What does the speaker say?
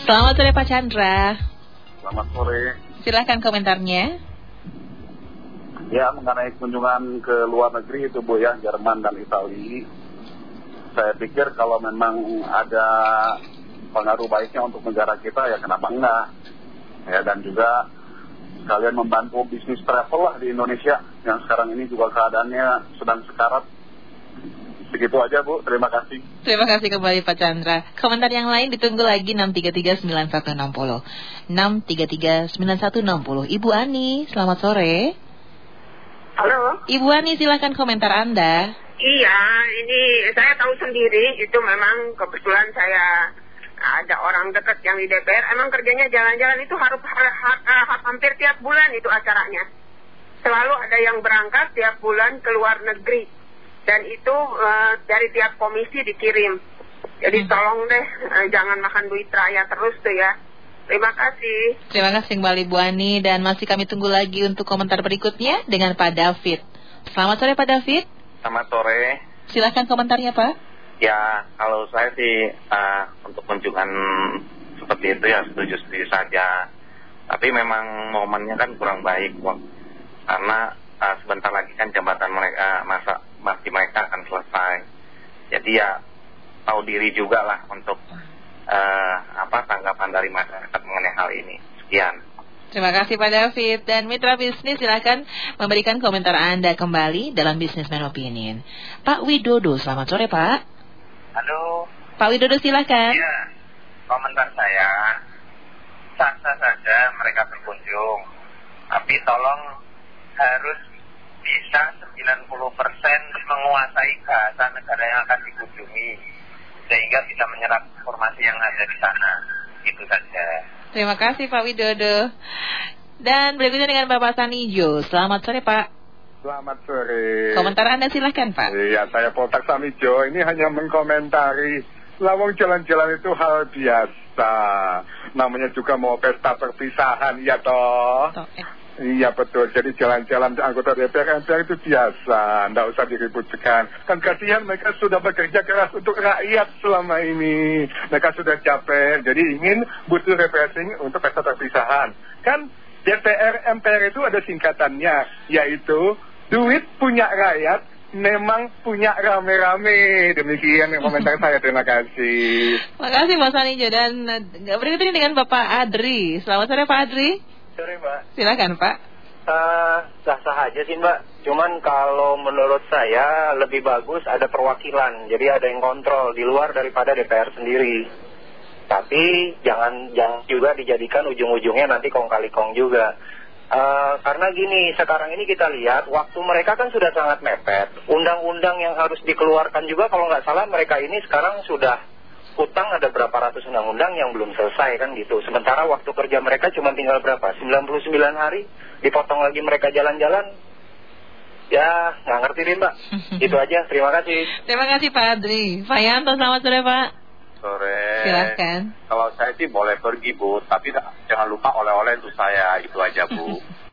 Selamat sore Pak Chandra. Selamat sore. Silakan komentarnya. Ya, mengenai kunjungan ke luar negeri itu Bu ya, Jerman dan Italia. Saya pikir kalau memang ada pengaruh baiknya untuk negara kita, ya kenapa enggak? Ya, dan juga sekalian membantu bisnis travel lah di Indonesia yang sekarang ini juga keadaannya sedang sekarat. Segitu aja Bu, terima kasih. Terima kasih kembali Pak Chandra. Komentar yang lain ditunggu lagi 633-9160. 633-9160. Ibu Ani, selamat sore. Halo. Ibu Ani, silakan komentar Anda. Iya, ini saya tahu sendiri, itu memang kebetulan saya ada orang dekat yang di DPR, emang kerjanya jalan-jalan itu harus hampir tiap bulan itu acaranya. Selalu ada yang berangkat tiap bulan ke luar negeri. Dan itu dari tiap komisi dikirim. Jadi tolong deh, jangan makan duit rakyat terus tuh ya. Terima kasih. Terima kasih kembali Bu Ani. Dan masih kami tunggu lagi untuk komentar berikutnya dengan Pak David. Selamat sore Pak David. Selamat sore. Silakan komentarnya Pak. Ya, kalau saya sih untuk kunjungan seperti itu ya setuju saja. Tapi memang momennya kan kurang baik, Bang. Karena sebentar lagi kan jabatan mereka mereka akan selesai. Jadi ya tahu diri juga lah untuk tanggapan dari masyarakat mengenai hal ini. Sekian. Terima kasih Pak David. Dan mitra bisnis silakan memberikan komentar Anda kembali dalam Businessman Opinion. Pak Widodo, selamat sore Pak. Halo. Pak Widodo silakan. Ya, komentar saya sah-sah saja mereka berkunjung, tapi tolong harus bisa 90% menguasai bahasa negara yang akan dikunjungi sehingga bisa menyerap informasi yang ada di sana. Itu saja. Terima kasih Pak Widodo. Dan berikutnya dengan Bapak Sanijo. Selamat sore Pak. Selamat sore. Komentar Anda silakan Pak. Iya, saya Poltak Samijo. Ini hanya mengomentari lawang jalan-jalan itu hal biasa. Namanya juga mau pesta perpisahan, ya toh. Iya betul, jadi jalan-jalan anggota DPR MPR itu biasa, nggak usah diributkan. Kan kasihan mereka sudah bekerja keras untuk rakyat selama ini. Mereka sudah capek, jadi ingin butuh refreshing untuk pesta perpisahan. Kan DPR MPR itu ada singkatannya, yaitu duit punya rakyat, memang punya rame-rame. Demikian yang komentar saya, terima kasih. Terima kasih Mas Anijo. Dan berikutnya dengan Bapak Adri. Selamat sore Pak Adri. Sore Mbak. Silakan Pak. Sah-sah aja sih Mbak. Cuman kalau menurut saya lebih bagus ada perwakilan. Jadi ada yang kontrol di luar daripada DPR sendiri. Tapi jangan juga dijadikan ujung-ujungnya nanti kong kali kong juga. Karena gini, sekarang ini kita lihat waktu mereka kan sudah sangat mepet. Undang-undang yang harus dikeluarkan juga kalau nggak salah mereka ini sekarang sudah utang ada berapa ratus undang-undang yang belum selesai kan gitu. Sementara waktu kerja mereka cuma tinggal berapa? 99 hari. Dipotong lagi mereka jalan-jalan. Ya nggak ngerti deh Mbak. Itu aja, terima kasih. Terima kasih Pak Adri. Pak Yanto, selamat sore Pak. Sore. Silakan. Kalau saya sih boleh pergi Bu, tapi jangan lupa oleh-oleh untuk saya. Itu aja Bu.